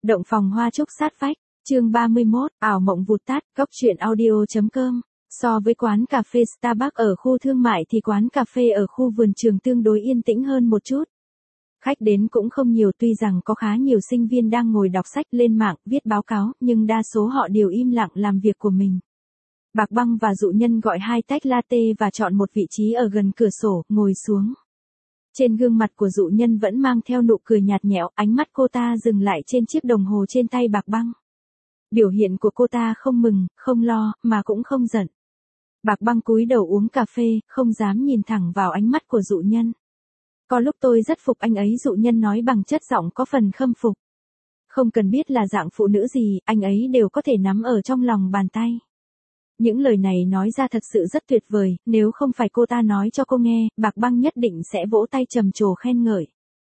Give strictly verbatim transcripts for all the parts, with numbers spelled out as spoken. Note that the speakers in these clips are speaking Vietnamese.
Động phòng hoa trúc sát vách, chương ba mươi mốt, ảo mộng vụt tắt, góc truyện audio.com. So với quán cà phê Starbucks ở khu thương mại thì quán cà phê ở khu vườn trường tương đối yên tĩnh hơn một chút. Khách đến cũng không nhiều, tuy rằng có khá nhiều sinh viên đang ngồi đọc sách, lên mạng, viết báo cáo, nhưng đa số họ đều im lặng làm việc của mình. Bạc Băng và Dụ Nhân gọi hai tách latte và chọn một vị trí ở gần cửa sổ, ngồi xuống. Trên gương mặt của Dụ Nhân vẫn mang theo nụ cười nhạt nhẽo, ánh mắt cô ta dừng lại trên chiếc đồng hồ trên tay Bạc Băng. Biểu hiện của cô ta không mừng, không lo, mà cũng không giận. Bạc Băng cúi đầu uống cà phê, không dám nhìn thẳng vào ánh mắt của Dụ Nhân. Có lúc tôi rất phục anh ấy, Dụ Nhân nói bằng chất giọng có phần khâm phục. Không cần biết là dạng phụ nữ gì, anh ấy đều có thể nắm ở trong lòng bàn tay. Những lời này nói ra thật sự rất tuyệt vời, nếu không phải cô ta nói cho cô nghe, Bạc Băng nhất định sẽ vỗ tay trầm trồ khen ngợi.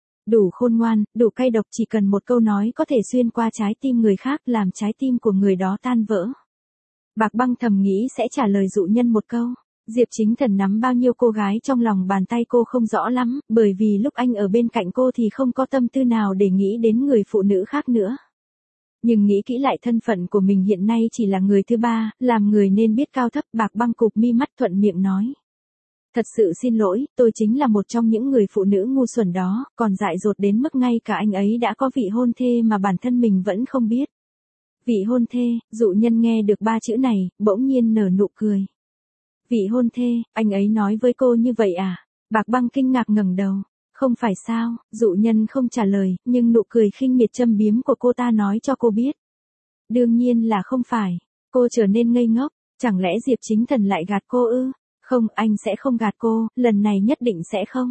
Đủ khôn ngoan, đủ cay độc, chỉ cần một câu nói có thể xuyên qua trái tim người khác, làm trái tim của người đó tan vỡ. Bạc Băng thầm nghĩ sẽ trả lời Dụ Nhân một câu. Diệp Chính Thần nắm bao nhiêu cô gái trong lòng bàn tay cô không rõ lắm, bởi vì lúc anh ở bên cạnh cô thì không có tâm tư nào để nghĩ đến người phụ nữ khác nữa. Nhưng nghĩ kỹ lại thân phận của mình hiện nay chỉ là người thứ ba, làm người nên biết cao thấp. Bạc Băng cụp mi mắt thuận miệng nói. Thật sự xin lỗi, tôi chính là một trong những người phụ nữ ngu xuẩn đó, còn dại dột đến mức ngay cả anh ấy đã có vị hôn thê mà bản thân mình vẫn không biết. Vị hôn thê, Dụ Nhân nghe được ba chữ này, bỗng nhiên nở nụ cười. Vị hôn thê, anh ấy nói với cô như vậy à? Bạc Băng kinh ngạc ngẩng đầu. Không phải sao, Dụ Nhân không trả lời, nhưng nụ cười khinh miệt châm biếm của cô ta nói cho cô biết. Đương nhiên là không phải. Cô trở nên ngây ngốc, chẳng lẽ Diệp Chính Thần lại gạt cô ư? Không, anh sẽ không gạt cô, lần này nhất định sẽ không.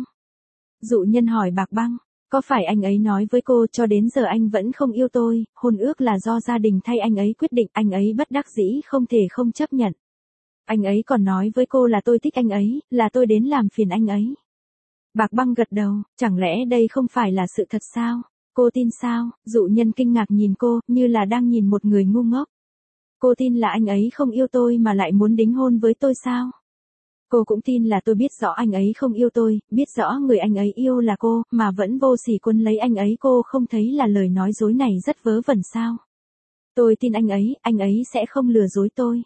Dụ Nhân hỏi Bạc Băng, có phải anh ấy nói với cô cho đến giờ anh vẫn không yêu tôi, hôn ước là do gia đình thay anh ấy quyết định, anh ấy bất đắc dĩ không thể không chấp nhận. Anh ấy còn nói với cô là tôi thích anh ấy, là tôi đến làm phiền anh ấy. Bạc Băng gật đầu, chẳng lẽ đây không phải là sự thật sao? Cô tin sao? Dụ Nhân kinh ngạc nhìn cô, như là đang nhìn một người ngu ngốc. Cô tin là anh ấy không yêu tôi mà lại muốn đính hôn với tôi sao? Cô cũng tin là tôi biết rõ anh ấy không yêu tôi, biết rõ người anh ấy yêu là cô, mà vẫn vô sỉ quấn lấy anh ấy, cô không thấy là lời nói dối này rất vớ vẩn sao? Tôi tin anh ấy, anh ấy sẽ không lừa dối tôi.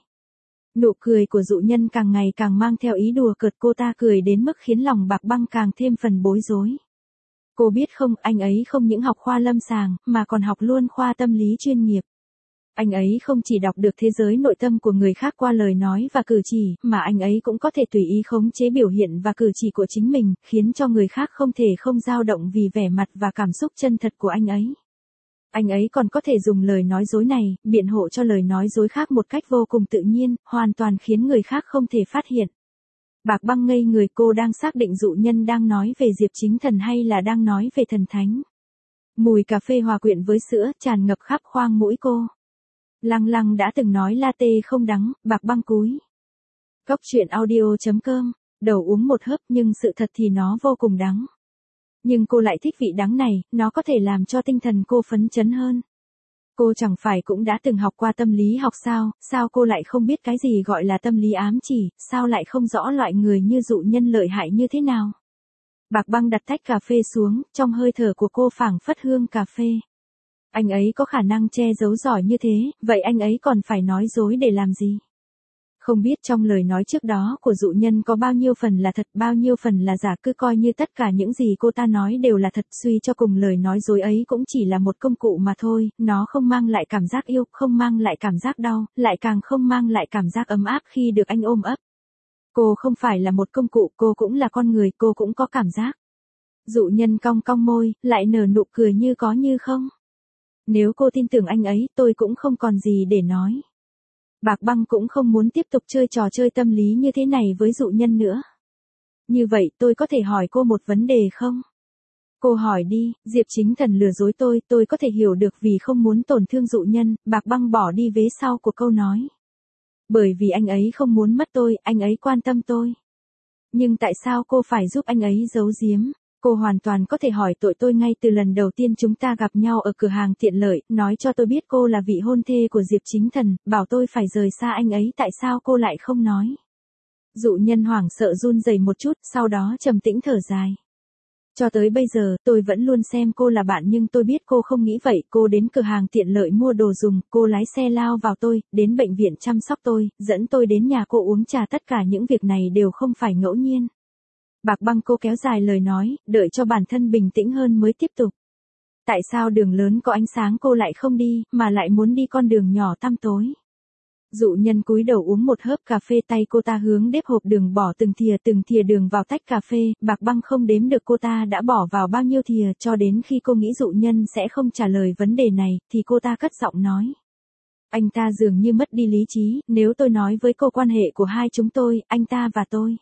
Nụ cười của Dụ Nhân càng ngày càng mang theo ý đùa cợt, cô ta cười đến mức khiến lòng Bạc Băng càng thêm phần bối rối. Cô biết không, anh ấy không những học khoa lâm sàng, mà còn học luôn khoa tâm lý chuyên nghiệp. Anh ấy không chỉ đọc được thế giới nội tâm của người khác qua lời nói và cử chỉ, mà anh ấy cũng có thể tùy ý khống chế biểu hiện và cử chỉ của chính mình, khiến cho người khác không thể không dao động vì vẻ mặt và cảm xúc chân thật của anh ấy. Anh ấy còn có thể dùng lời nói dối này, biện hộ cho lời nói dối khác một cách vô cùng tự nhiên, hoàn toàn khiến người khác không thể phát hiện. Bạc Băng ngây người, cô đang xác định Dụ Nhân đang nói về Diệp Chính Thần hay là đang nói về thần thánh. Mùi cà phê hòa quyện với sữa tràn ngập khắp khoang mũi cô. Lăng Lăng đã từng nói latte không đắng, Bạc Băng cúi. Góc truyện audio.com, đầu uống một hớp nhưng sự thật thì nó vô cùng đắng. Nhưng cô lại thích vị đắng này, nó có thể làm cho tinh thần cô phấn chấn hơn. Cô chẳng phải cũng đã từng học qua tâm lý học sao, sao cô lại không biết cái gì gọi là tâm lý ám chỉ, sao lại không rõ loại người như Dụ Nhân lợi hại như thế nào. Bạc Băng đặt tách cà phê xuống, trong hơi thở của cô phảng phất hương cà phê. Anh ấy có khả năng che giấu giỏi như thế, vậy anh ấy còn phải nói dối để làm gì? Không biết trong lời nói trước đó của Dụ Nhân có bao nhiêu phần là thật, bao nhiêu phần là giả, cứ coi như tất cả những gì cô ta nói đều là thật, suy cho cùng lời nói dối ấy cũng chỉ là một công cụ mà thôi, nó không mang lại cảm giác yêu, không mang lại cảm giác đau, lại càng không mang lại cảm giác ấm áp khi được anh ôm ấp. Cô không phải là một công cụ, cô cũng là con người, cô cũng có cảm giác. Dụ Nhân cong cong môi, lại nở nụ cười như có như không. Nếu cô tin tưởng anh ấy, tôi cũng không còn gì để nói. Bạc Băng cũng không muốn tiếp tục chơi trò chơi tâm lý như thế này với Dụ Nhân nữa. Như vậy tôi có thể hỏi cô một vấn đề không? Cô hỏi đi, Diệp Chính Thần lừa dối tôi, tôi có thể hiểu được vì không muốn tổn thương Dụ Nhân, Bạc Băng bỏ đi vế sau của câu nói. Bởi vì anh ấy không muốn mất tôi, anh ấy quan tâm tôi. Nhưng tại sao cô phải giúp anh ấy giấu giếm? Cô hoàn toàn có thể hỏi tội tôi ngay từ lần đầu tiên chúng ta gặp nhau ở cửa hàng tiện lợi, nói cho tôi biết cô là vị hôn thê của Diệp Chính Thần, bảo tôi phải rời xa anh ấy, tại sao cô lại không nói? Dụ Nhân hoảng sợ run rẩy một chút, sau đó trầm tĩnh thở dài. Cho tới bây giờ, tôi vẫn luôn xem cô là bạn nhưng tôi biết cô không nghĩ vậy. Cô đến cửa hàng tiện lợi mua đồ dùng, cô lái xe lao vào tôi, đến bệnh viện chăm sóc tôi, dẫn tôi đến nhà cô uống trà, tất cả những việc này đều không phải ngẫu nhiên. Bạc Băng cô kéo dài lời nói, đợi cho bản thân bình tĩnh hơn mới tiếp tục. Tại sao đường lớn có ánh sáng cô lại không đi, mà lại muốn đi con đường nhỏ tăm tối? Dụ Nhân cúi đầu uống một hớp cà phê, tay cô ta hướng đếp hộp đường bỏ từng thìa từng thìa đường vào tách cà phê. Bạc Băng không đếm được cô ta đã bỏ vào bao nhiêu thìa, cho đến khi cô nghĩ Dụ Nhân sẽ không trả lời vấn đề này, thì cô ta cất giọng nói. Anh ta dường như mất đi lý trí, nếu tôi nói với cô quan hệ của hai chúng tôi, anh ta và tôi.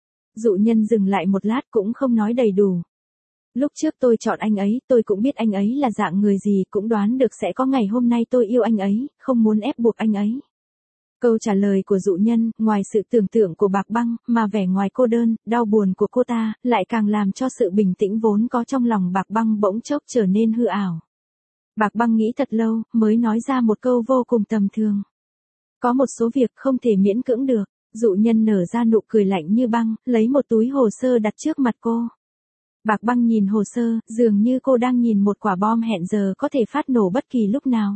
Dụ Nhân dừng lại một lát cũng không nói đầy đủ. Lúc trước tôi chọn anh ấy, tôi cũng biết anh ấy là dạng người gì, cũng đoán được sẽ có ngày hôm nay tôi yêu anh ấy, không muốn ép buộc anh ấy. Câu trả lời của Dụ Nhân, ngoài sự tưởng tượng của Bạc Băng, mà vẻ ngoài cô đơn, đau buồn của cô ta, lại càng làm cho sự bình tĩnh vốn có trong lòng Bạc Băng bỗng chốc trở nên hư ảo. Bạc Băng nghĩ thật lâu, mới nói ra một câu vô cùng tầm thường. Có một số việc không thể miễn cưỡng được. Dụ Nhân nở ra nụ cười lạnh như băng, lấy một túi hồ sơ đặt trước mặt cô. Bạc Băng nhìn hồ sơ, dường như cô đang nhìn một quả bom hẹn giờ có thể phát nổ bất kỳ lúc nào.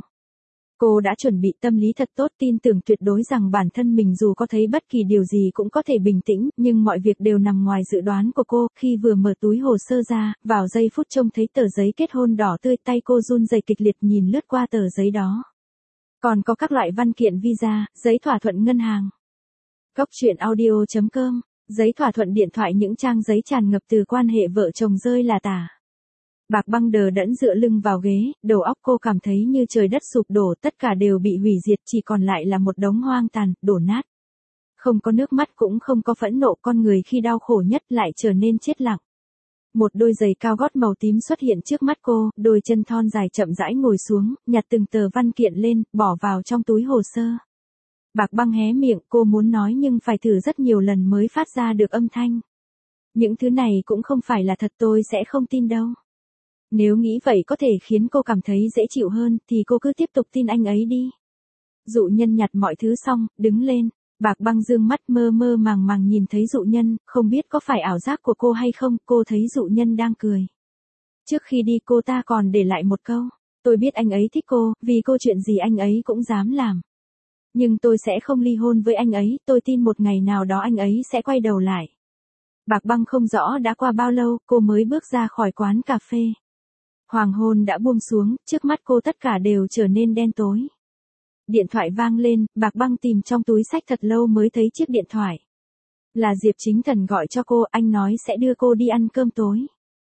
Cô đã chuẩn bị tâm lý thật tốt, tin tưởng tuyệt đối rằng bản thân mình dù có thấy bất kỳ điều gì cũng có thể bình tĩnh, nhưng mọi việc đều nằm ngoài dự đoán của cô. Khi vừa mở túi hồ sơ ra, vào giây phút trông thấy tờ giấy kết hôn đỏ tươi, tay cô run rẩy kịch liệt nhìn lướt qua tờ giấy đó. Còn có các loại văn kiện visa, giấy thỏa thuận ngân hàng. Cốc truyện audio chấm com, giấy thỏa thuận điện thoại, những trang giấy tràn ngập từ quan hệ vợ chồng rơi là tả. Bạc Băng đờ đẫn dựa lưng vào ghế, đầu óc cô cảm thấy như trời đất sụp đổ, tất cả đều bị hủy diệt, chỉ còn lại là một đống hoang tàn, đổ nát. Không có nước mắt cũng không có phẫn nộ, con người khi đau khổ nhất lại trở nên chết lặng. Một đôi giày cao gót màu tím xuất hiện trước mắt cô, đôi chân thon dài chậm rãi ngồi xuống, nhặt từng tờ văn kiện lên, bỏ vào trong túi hồ sơ. Bạc Băng hé miệng, cô muốn nói nhưng phải thử rất nhiều lần mới phát ra được âm thanh. Những thứ này cũng không phải là thật, tôi sẽ không tin đâu. Nếu nghĩ vậy có thể khiến cô cảm thấy dễ chịu hơn, thì cô cứ tiếp tục tin anh ấy đi. Dụ Nhân nhặt mọi thứ xong, đứng lên. Bạc Băng dương mắt mơ mơ màng màng nhìn thấy Dụ Nhân, không biết có phải ảo giác của cô hay không, cô thấy Dụ Nhân đang cười. Trước khi đi cô ta còn để lại một câu. Tôi biết anh ấy thích cô, vì cô chuyện gì anh ấy cũng dám làm. Nhưng tôi sẽ không ly hôn với anh ấy, tôi tin một ngày nào đó anh ấy sẽ quay đầu lại. Bạc Băng không rõ đã qua bao lâu, cô mới bước ra khỏi quán cà phê. Hoàng hôn đã buông xuống, trước mắt cô tất cả đều trở nên đen tối. Điện thoại vang lên, Bạc Băng tìm trong túi xách thật lâu mới thấy chiếc điện thoại. Là Diệp Chính Thần gọi cho cô, anh nói sẽ đưa cô đi ăn cơm tối.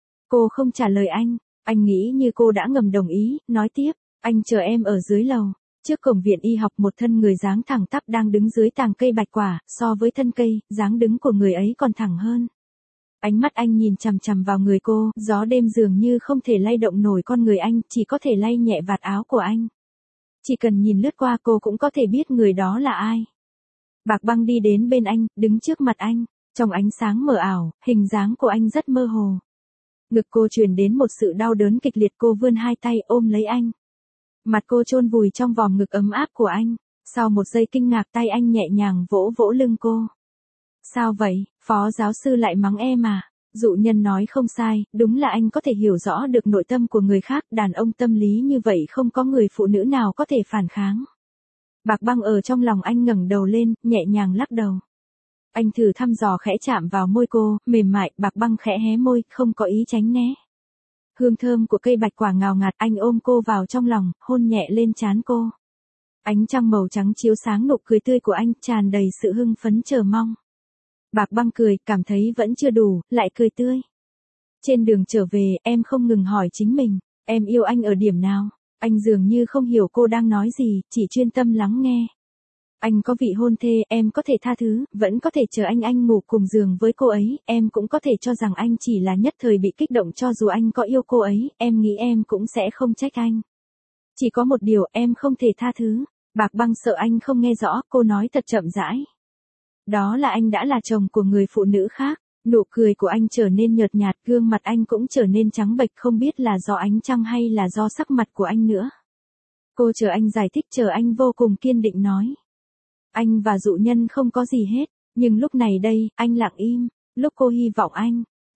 Cô không trả lời anh, anh nghĩ như cô đã ngầm đồng ý, nói tiếp, anh chờ em ở dưới lầu. Trước cổng viện y học một thân người dáng thẳng tắp đang đứng dưới tàng cây bạch quả, so với thân cây, dáng đứng của người ấy còn thẳng hơn. Ánh mắt anh nhìn chằm chằm vào người cô, gió đêm dường như không thể lay động nổi con người anh, chỉ có thể lay nhẹ vạt áo của anh. Chỉ cần nhìn lướt qua cô cũng có thể biết người đó là ai. Bạc Băng đi đến bên anh, đứng trước mặt anh, trong ánh sáng mờ ảo, hình dáng của anh rất mơ hồ. Ngực cô truyền đến một sự đau đớn kịch liệt, cô vươn hai tay ôm lấy anh. Mặt cô chôn vùi trong vòng ngực ấm áp của anh, sau một giây kinh ngạc tay anh nhẹ nhàng vỗ vỗ lưng cô. Sao vậy, phó giáo sư lại mắng em à? Dụ Nhân nói không sai, đúng là anh có thể hiểu rõ được nội tâm của người khác, đàn ông tâm lý như vậy không có người phụ nữ nào có thể phản kháng. Bạc Băng ở trong lòng anh ngẩng đầu lên, nhẹ nhàng lắc đầu. Anh thử thăm dò khẽ chạm vào môi cô, mềm mại, Bạc Băng khẽ hé môi, không có ý tránh né. Hương thơm của cây bạch quả ngào ngạt, anh ôm cô vào trong lòng, hôn nhẹ lên trán cô. Ánh trăng màu trắng chiếu sáng nụ cười tươi của anh, tràn đầy sự hưng phấn chờ mong. Bạc Băng cười, cảm thấy vẫn chưa đủ, lại cười tươi. Trên đường trở về, em không ngừng hỏi chính mình, em yêu anh ở điểm nào? Anh dường như không hiểu cô đang nói gì, chỉ chuyên tâm lắng nghe. Anh có vị hôn thê, em có thể tha thứ, vẫn có thể chờ anh anh ngủ cùng giường với cô ấy, em cũng có thể cho rằng anh chỉ là nhất thời bị kích động, cho dù anh có yêu cô ấy, em nghĩ em cũng sẽ không trách anh. Chỉ có một điều em không thể tha thứ. Bạc Băng sợ anh không nghe rõ, cô nói thật chậm rãi. Đó là anh đã là chồng của người phụ nữ khác. Nụ cười của anh trở nên nhợt nhạt, gương mặt anh cũng trở nên trắng bệch, không biết là do ánh trăng hay là do sắc mặt của anh nữa. Cô chờ anh giải thích, chờ anh vô cùng kiên định nói. Anh và Dụ Nhân không có gì hết, nhưng lúc này đây, anh lặng im, lúc cô hy vọng anh,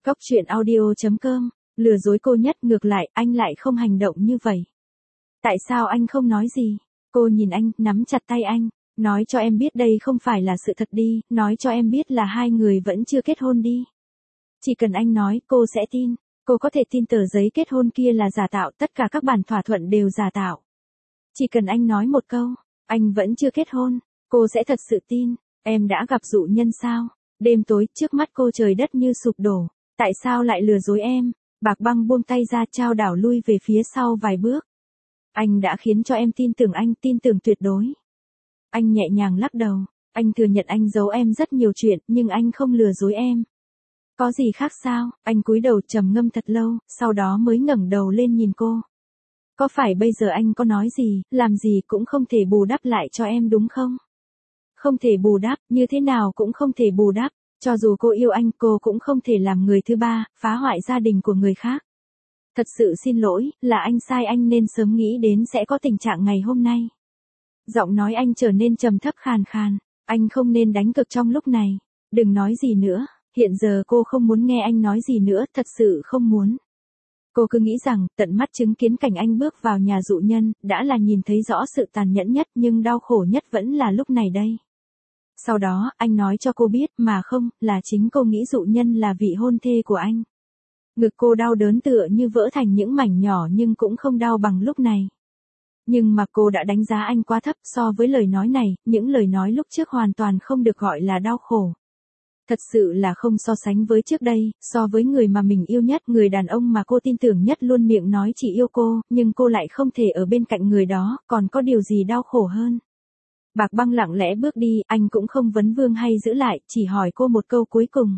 Cốc truyện audio chấm com, lừa dối cô nhất, ngược lại, anh lại không hành động như vậy. Tại sao anh không nói gì? Cô nhìn anh, nắm chặt tay anh, nói cho em biết đây không phải là sự thật đi, nói cho em biết là hai người vẫn chưa kết hôn đi. Chỉ cần anh nói, cô sẽ tin. Cô có thể tin tờ giấy kết hôn kia là giả tạo, tất cả các bản thỏa thuận đều giả tạo. Chỉ cần anh nói một câu, anh vẫn chưa kết hôn, cô sẽ thật sự tin. Em đã gặp dụ nhân sao? Đêm tối, trước mắt cô trời đất như sụp đổ. Tại sao lại lừa dối em? Bạc Băng buông tay ra, trao đảo lui về phía sau vài bước. Anh đã khiến cho em tin tưởng anh, tin tưởng tuyệt đối. Anh nhẹ nhàng lắc đầu. Anh thừa nhận anh giấu em rất nhiều chuyện, nhưng anh không lừa dối em. Có gì khác sao? Anh cúi đầu trầm ngâm thật lâu, sau đó mới ngẩng đầu lên nhìn cô. Có phải bây giờ anh có nói gì, làm gì cũng không thể bù đắp lại cho em đúng không? Không thể bù đắp, như thế nào cũng không thể bù đắp. Cho dù cô yêu anh, cô cũng không thể làm người thứ ba, phá hoại gia đình của người khác. Thật sự xin lỗi, là anh sai, anh nên sớm nghĩ đến sẽ có tình trạng ngày hôm nay. Giọng nói anh trở nên trầm thấp khàn khàn. Anh không nên đánh cược trong lúc này. Đừng nói gì nữa. Hiện giờ cô không muốn nghe anh nói gì nữa, thật sự không muốn. Cô cứ nghĩ rằng, tận mắt chứng kiến cảnh anh bước vào nhà dụ nhân, đã là nhìn thấy rõ sự tàn nhẫn nhất, nhưng đau khổ nhất vẫn là lúc này đây. Sau đó, anh nói cho cô biết, mà không, là chính cô nghĩ dụ nhân là vị hôn thê của anh. Ngực cô đau đớn tựa như vỡ thành những mảnh nhỏ, nhưng cũng không đau bằng lúc này. Nhưng mà cô đã đánh giá anh quá thấp, so với lời nói này, những lời nói lúc trước hoàn toàn không được gọi là đau khổ. Thật sự là không so sánh với trước đây, so với người mà mình yêu nhất, người đàn ông mà cô tin tưởng nhất luôn miệng nói chỉ yêu cô, nhưng cô lại không thể ở bên cạnh người đó, còn có điều gì đau khổ hơn. Bạc Băng lặng lẽ bước đi, anh cũng không vấn vương hay giữ lại, chỉ hỏi cô một câu cuối cùng.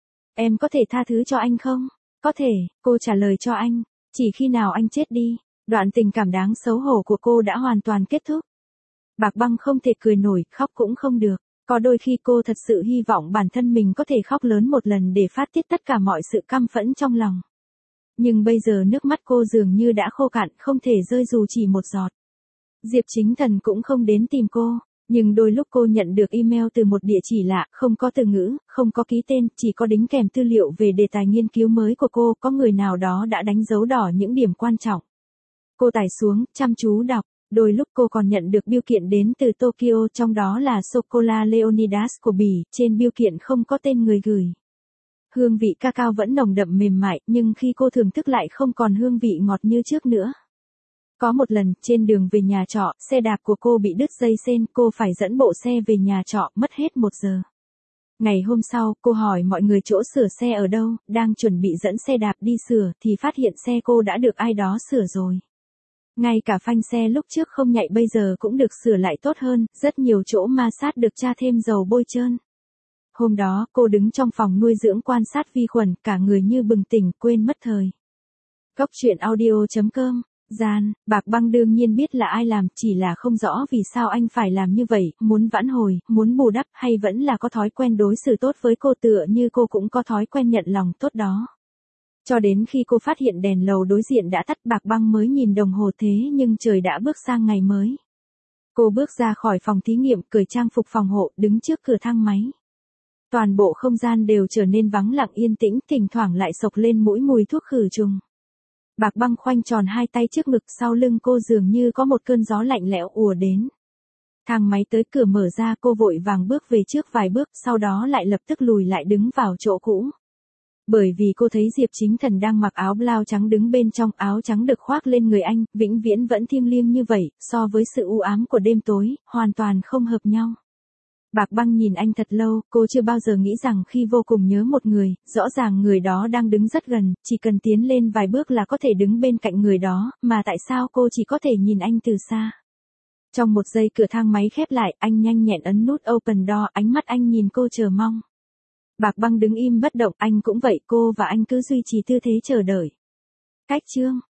Em có thể tha thứ cho anh không? Có thể, cô trả lời cho anh, chỉ khi nào anh chết đi. Đoạn tình cảm đáng xấu hổ của cô đã hoàn toàn kết thúc. Bạc Băng không thể cười nổi, khóc cũng không được. Có đôi khi cô thật sự hy vọng bản thân mình có thể khóc lớn một lần để phát tiết tất cả mọi sự căm phẫn trong lòng. Nhưng bây giờ nước mắt cô dường như đã khô cạn, không thể rơi dù chỉ một giọt. Diệp Chính Thần cũng không đến tìm cô, nhưng đôi lúc cô nhận được email từ một địa chỉ lạ, không có từ ngữ, không có ký tên, chỉ có đính kèm tư liệu về đề tài nghiên cứu mới của cô, có người nào đó đã đánh dấu đỏ những điểm quan trọng. Cô tải xuống, chăm chú đọc. Đôi lúc cô còn nhận được bưu kiện đến từ Tokyo, trong đó là sô-cô-la Leonidas của Bỉ, trên bưu kiện không có tên người gửi. Hương vị cacao vẫn nồng đậm mềm mại, nhưng khi cô thưởng thức lại không còn hương vị ngọt như trước nữa. Có một lần, trên đường về nhà trọ, xe đạp của cô bị đứt dây sên, cô phải dẫn bộ xe về nhà trọ, mất hết một giờ. Ngày hôm sau, cô hỏi mọi người chỗ sửa xe ở đâu, đang chuẩn bị dẫn xe đạp đi sửa, thì phát hiện xe cô đã được ai đó sửa rồi. Ngay cả phanh xe lúc trước không nhạy bây giờ cũng được sửa lại tốt hơn, rất nhiều chỗ ma sát được tra thêm dầu bôi trơn. Hôm đó, cô đứng trong phòng nuôi dưỡng quan sát vi khuẩn, cả người như bừng tỉnh, quên mất thời. Cốc truyện audio chấm com, gian, Bạc Băng đương nhiên biết là ai làm, chỉ là không rõ vì sao anh phải làm như vậy, muốn vãn hồi, muốn bù đắp, hay vẫn là có thói quen đối xử tốt với cô tựa như cô cũng có thói quen nhận lòng tốt đó. Cho đến khi cô phát hiện đèn lầu đối diện đã tắt, Bạc Băng mới nhìn đồng hồ, thế nhưng trời đã bước sang ngày mới. Cô bước ra khỏi phòng thí nghiệm, cởi trang phục phòng hộ, đứng trước cửa thang máy. Toàn bộ không gian đều trở nên vắng lặng yên tĩnh, thỉnh thoảng lại xộc lên mũi mùi thuốc khử trùng. Bạc Băng khoanh tròn hai tay trước ngực, sau lưng cô dường như có một cơn gió lạnh lẽo ùa đến. Thang máy tới cửa mở ra, cô vội vàng bước về trước vài bước, sau đó lại lập tức lùi lại đứng vào chỗ cũ. Bởi vì cô thấy Diệp Chính Thần đang mặc áo blau trắng đứng bên trong, áo trắng được khoác lên người anh, vĩnh viễn vẫn thiêng liêng như vậy, so với sự u ám của đêm tối, hoàn toàn không hợp nhau. Bạc Băng nhìn anh thật lâu, cô chưa bao giờ nghĩ rằng khi vô cùng nhớ một người, rõ ràng người đó đang đứng rất gần, chỉ cần tiến lên vài bước là có thể đứng bên cạnh người đó, mà tại sao cô chỉ có thể nhìn anh từ xa. Trong một giây cửa thang máy khép lại, anh nhanh nhẹn ấn nút open door, ánh mắt anh nhìn cô chờ mong. Bạc Băng đứng im bất động, anh cũng vậy, cô và anh cứ duy trì tư thế chờ đợi. Cách chương